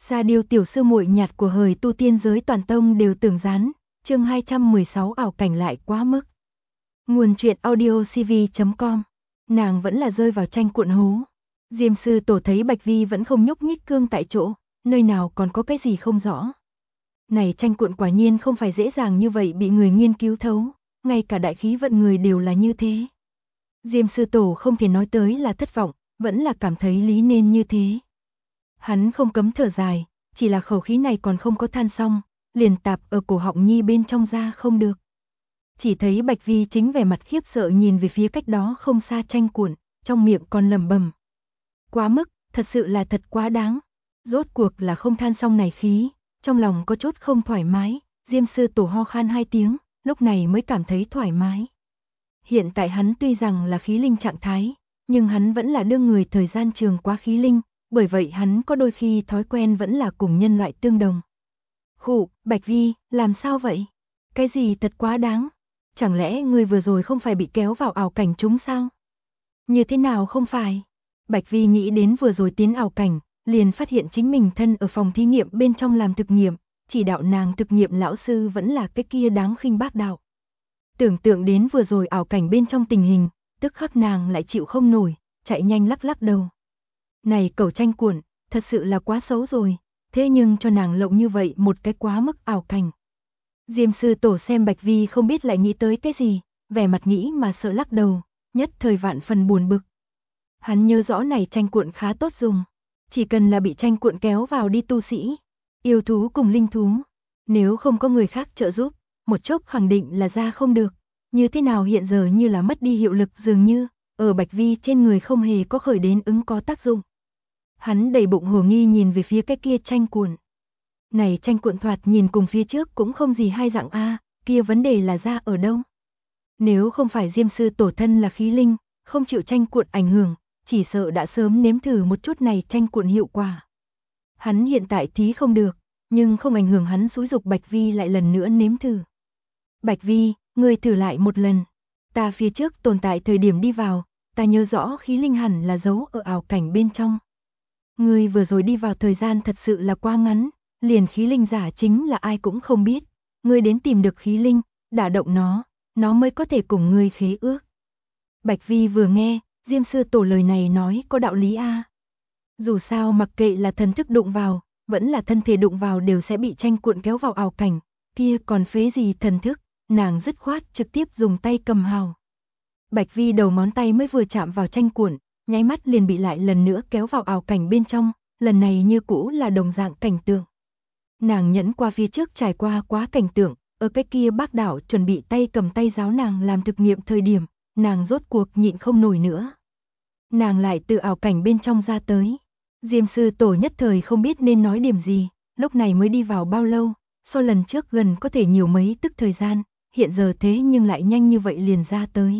Sa Điêu tiểu sư muội nhạt của hời tu tiên giới toàn tông đều tường dán, chương 216 ảo cảnh lại quá mức. Nguồn truyện audio cv.com. Nàng vẫn là rơi vào tranh cuộn hố. Diêm sư tổ thấy Bạch Vi vẫn không nhúc nhích cương tại chỗ, nơi nào còn có cái gì không rõ. Này tranh cuộn quả nhiên không phải dễ dàng như vậy bị người nghiên cứu thấu, ngay cả đại khí vận người đều là như thế. Diêm sư tổ không thể nói tới là thất vọng, vẫn là cảm thấy lý nên như thế. Hắn không cấm thở dài, chỉ là khẩu khí này còn không có than xong, liền tạp ở cổ họng nhi bên trong ra không được. Chỉ thấy Bạch Vi chính vẻ mặt khiếp sợ nhìn về phía cách đó không xa tranh cuộn, trong miệng còn lẩm bẩm. Quá mức, thật sự là thật quá đáng. Rốt cuộc là không than xong này khí, trong lòng có chút không thoải mái, Diêm sư tổ ho khan 2 tiếng, lúc này mới cảm thấy thoải mái. Hiện tại hắn tuy rằng là khí linh trạng thái, nhưng hắn vẫn là đương người thời gian trường quá khí linh, bởi vậy hắn có đôi khi thói quen vẫn là cùng nhân loại tương đồng. Khụ, Bạch Vi, làm sao vậy? Cái gì thật quá đáng? Chẳng lẽ ngươi vừa rồi không phải bị kéo vào ảo cảnh chúng sao? Như thế nào không phải? Bạch Vi nghĩ đến vừa rồi tiến ảo cảnh, liền phát hiện chính mình thân ở phòng thí nghiệm bên trong làm thực nghiệm, chỉ đạo nàng thực nghiệm lão sư vẫn là cái kia đáng khinh bác đạo. Tưởng tượng đến vừa rồi ảo cảnh bên trong tình hình, tức khắc nàng lại chịu không nổi, chạy nhanh lắc lắc đầu. Này cẩu tranh cuộn, thật sự là quá xấu rồi, thế nhưng cho nàng lộng như vậy một cái quá mức ảo cảnh. Diêm sư tổ xem Bạch Vi không biết lại nghĩ tới cái gì, vẻ mặt nghĩ mà sợ lắc đầu, nhất thời vạn phần buồn bực. Hắn nhớ rõ này tranh cuộn khá tốt dùng, chỉ cần là bị tranh cuộn kéo vào đi tu sĩ, yêu thú cùng linh thú, nếu không có người khác trợ giúp, một chốc khẳng định là ra không được, như thế nào hiện giờ như là mất đi hiệu lực dường như, ở Bạch Vi trên người không hề có khởi đến ứng có tác dụng. Hắn đầy bụng hồ nghi nhìn về phía cái kia tranh cuộn. Này tranh cuộn thoạt nhìn cùng phía trước cũng không gì hai dạng a, kia vấn đề là ra ở đâu? Nếu không phải Diêm sư tổ thân là khí linh, không chịu tranh cuộn ảnh hưởng, chỉ sợ đã sớm nếm thử một chút này tranh cuộn hiệu quả. Hắn hiện tại thí không được, nhưng không ảnh hưởng hắn xúi dục Bạch Vi lại lần nữa nếm thử. Bạch Vi, ngươi thử lại một lần. Ta phía trước tồn tại thời điểm đi vào, ta nhớ rõ khí linh hẳn là giấu ở ảo cảnh bên trong. Ngươi vừa rồi đi vào thời gian thật sự là quá ngắn, liền khí linh giả chính là ai cũng không biết. Ngươi đến tìm được khí linh, đả động nó mới có thể cùng ngươi khế ước. Bạch Vi vừa nghe, Diêm sư tổ lời này nói có đạo lý a. Dù sao mặc kệ là thần thức đụng vào, vẫn là thân thể đụng vào đều sẽ bị tranh cuộn kéo vào ảo cảnh, kia còn phế gì thần thức, nàng dứt khoát trực tiếp dùng tay cầm hào. Bạch Vi đầu ngón tay mới vừa chạm vào tranh cuộn, nháy mắt liền bị lại lần nữa kéo vào ảo cảnh bên trong, lần này như cũ là đồng dạng cảnh tượng. Nàng nhẫn qua phía trước trải qua quá cảnh tượng, ở cái kia bác đảo chuẩn bị tay cầm tay giáo nàng làm thực nghiệm thời điểm, nàng rốt cuộc nhịn không nổi nữa. Nàng lại từ ảo cảnh bên trong ra tới. Diêm sư tổ nhất thời không biết nên nói điểm gì, lúc này mới đi vào bao lâu, so lần trước gần có thể nhiều mấy tức thời gian, hiện giờ thế nhưng lại nhanh như vậy liền ra tới.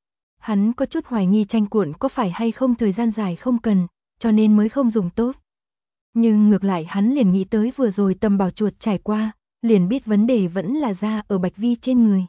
Hắn có chút hoài nghi tranh cuộn có phải hay không thời gian dài không cần, cho nên mới không dùng tốt. Nhưng ngược lại hắn liền nghĩ tới vừa rồi tầm bảo chuột trải qua, liền biết vấn đề vẫn là ra ở Bạch Vi trên người.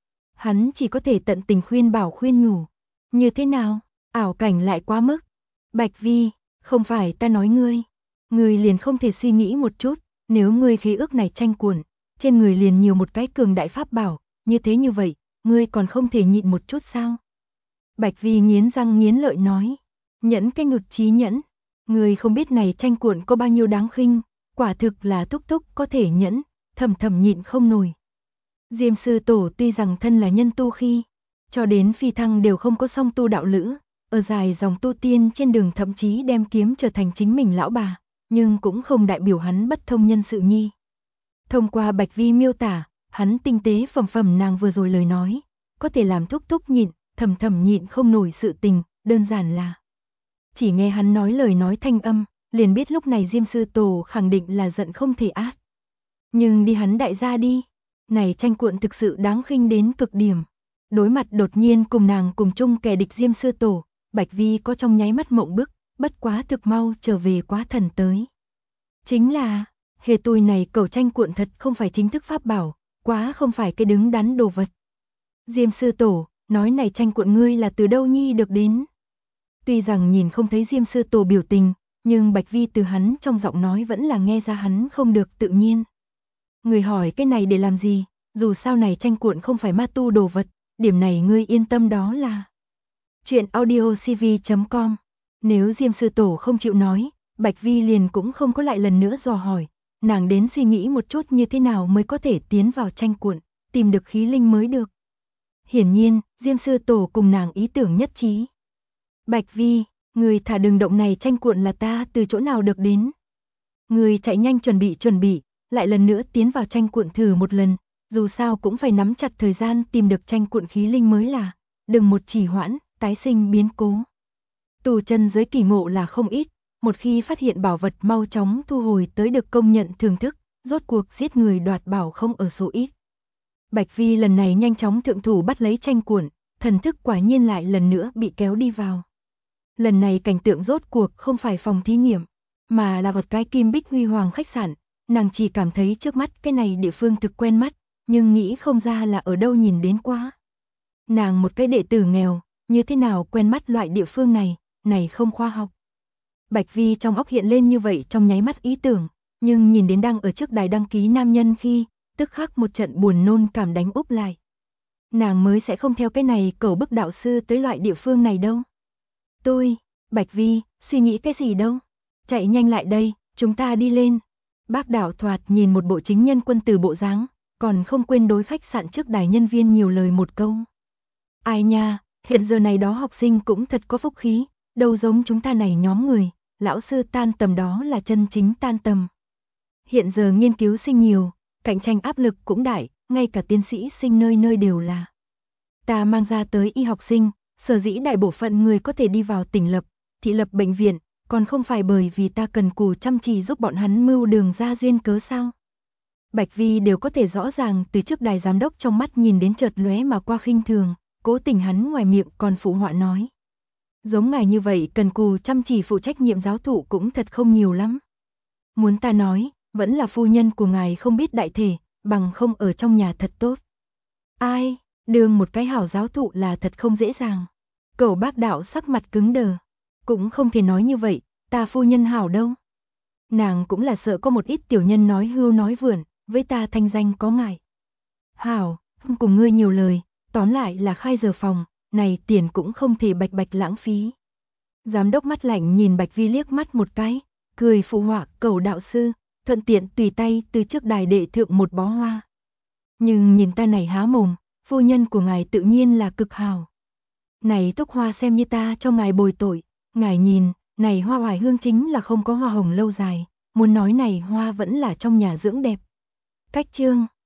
Hắn chỉ có thể tận tình khuyên bảo khuyên nhủ. Như thế nào? Ảo cảnh lại quá mức. Bạch Vi, không phải ta nói ngươi liền không thể suy nghĩ một chút, nếu ngươi khế ước này tranh cuộn, trên người liền nhiều một cái cường đại pháp bảo, như vậy, ngươi còn không thể nhịn một chút sao? Bạch Vi nghiến răng nghiến lợi nói, nhẫn cái nhụt chí nhẫn, ngươi không biết này tranh cuộn có bao nhiêu đáng khinh, quả thực là thúc thúc có thể nhẫn, thầm nhịn không nổi. Diêm sư tổ tuy rằng thân là nhân tu khi, cho đến phi thăng đều không có song tu đạo lữ, ở dài dòng tu tiên trên đường thậm chí đem kiếm trở thành chính mình lão bà, nhưng cũng không đại biểu hắn bất thông nhân sự nhi. Thông qua Bạch Vi miêu tả, hắn tinh tế phẩm nàng vừa rồi lời nói, có thể làm thúc thúc nhịn, thầm nhịn không nổi sự tình, đơn giản là. Chỉ nghe hắn nói lời nói thanh âm, liền biết lúc này Diêm sư tổ khẳng định là giận không thể át. Nhưng đi hắn đại gia đi, này tranh cuộn thực sự đáng khinh đến cực điểm. Đối mặt đột nhiên cùng nàng cùng chung kẻ địch Diêm sư tổ, Bạch Vi có trong nháy mắt mộng bức, bất quá thực mau trở về quá thần tới. Chính là, hề tui này cẩu tranh cuộn thật không phải chính thức pháp bảo, quá không phải cái đứng đắn đồ vật. Diêm sư tổ, nói này tranh cuộn ngươi là từ đâu nhi được đến? Tuy rằng nhìn không thấy Diêm sư tổ biểu tình, nhưng Bạch Vi từ hắn trong giọng nói vẫn là nghe ra hắn không được tự nhiên. Người hỏi cái này để làm gì, dù sao này tranh cuộn không phải ma tu đồ vật, điểm này ngươi yên tâm đó là. Chuyện audiocv.com. Nếu Diêm sư tổ không chịu nói, Bạch Vi liền cũng không có lại lần nữa dò hỏi, nàng đến suy nghĩ một chút như thế nào mới có thể tiến vào tranh cuộn, tìm được khí linh mới được. Hiển nhiên, Diêm sư tổ cùng nàng ý tưởng nhất trí. Bạch Vi, người thả đừng động này tranh cuộn là ta từ chỗ nào được đến. Người chạy nhanh chuẩn bị, lại lần nữa tiến vào tranh cuộn thử một lần, dù sao cũng phải nắm chặt thời gian tìm được tranh cuộn khí linh mới là, đừng một trì hoãn, tái sinh biến cố. Tù chân giới kỳ ngộ là không ít, một khi phát hiện bảo vật mau chóng thu hồi tới được công nhận thưởng thức, rốt cuộc giết người đoạt bảo không ở số ít. Bạch Vi lần này nhanh chóng thượng thủ bắt lấy tranh cuộn, thần thức quả nhiên lại lần nữa bị kéo đi vào. Lần này cảnh tượng rốt cuộc không phải phòng thí nghiệm, mà là một cái Kim Bích Huy Hoàng khách sạn, nàng chỉ cảm thấy trước mắt cái này địa phương thực quen mắt, nhưng nghĩ không ra là ở đâu nhìn đến quá. Nàng một cái đệ tử nghèo, như thế nào quen mắt loại địa phương này không khoa học. Bạch Vi trong óc hiện lên như vậy trong nháy mắt ý tưởng, nhưng nhìn đến đang ở trước đài đăng ký nam nhân khi, tức khắc một trận buồn nôn cảm đánh úp lại. Nàng mới sẽ không theo cái này cầu bức đạo sư tới loại địa phương này đâu. Bạch Vi, suy nghĩ cái gì đâu? Chạy nhanh lại đây, chúng ta đi lên. Bác Đạo Thoạt nhìn một bộ chính nhân quân tử bộ dáng, còn không quên đối khách sạn trước đài nhân viên nhiều lời một câu. Ai nha, hiện giờ này đó học sinh cũng thật có phúc khí, đâu giống chúng ta này nhóm người, lão sư tan tầm đó là chân chính tan tầm. Hiện giờ nghiên cứu sinh nhiều, cạnh tranh áp lực cũng đại, ngay cả tiến sĩ sinh nơi nơi đều là. Ta mang ra tới y học sinh, sở dĩ đại bộ phận người có thể đi vào tỉnh lập, thị lập bệnh viện, còn không phải bởi vì ta cần cù chăm chỉ giúp bọn hắn mưu đường ra duyên cớ sao. Bạch Vi đều có thể rõ ràng từ trước đài giám đốc trong mắt nhìn đến chợt lóe mà qua khinh thường, cố tình hắn ngoài miệng còn phụ họa nói. Giống ngài như vậy cần cù chăm chỉ phụ trách nhiệm giáo thụ cũng thật không nhiều lắm. Muốn ta nói, vẫn là phu nhân của ngài không biết đại thể, bằng không ở trong nhà thật tốt. Ai, đương một cái hảo giáo thụ là thật không dễ dàng. Cậu Bác Đạo sắc mặt cứng đờ. Cũng không thể nói như vậy, ta phu nhân hảo đâu. Nàng cũng là sợ có một ít tiểu nhân nói hưu nói vượn, với ta thanh danh có ngại. Hảo, không cùng ngươi nhiều lời, tóm lại là khai giờ phòng, này tiền cũng không thể bạch bạch lãng phí. Giám đốc mắt lạnh nhìn Bạch Vi liếc mắt một cái, cười phụ họa cầu đạo sư, thuận tiện tùy tay từ trước đài đệ thượng một bó hoa. Nhưng nhìn ta này há mồm, phu nhân của ngài tự nhiên là cực hảo. Này thuốc hoa xem như ta cho ngài bồi tội, ngài nhìn, này hoa oải hương chính là không có hoa hồng lâu dài, muốn nói này hoa vẫn là trong nhà dưỡng đẹp. Cách chương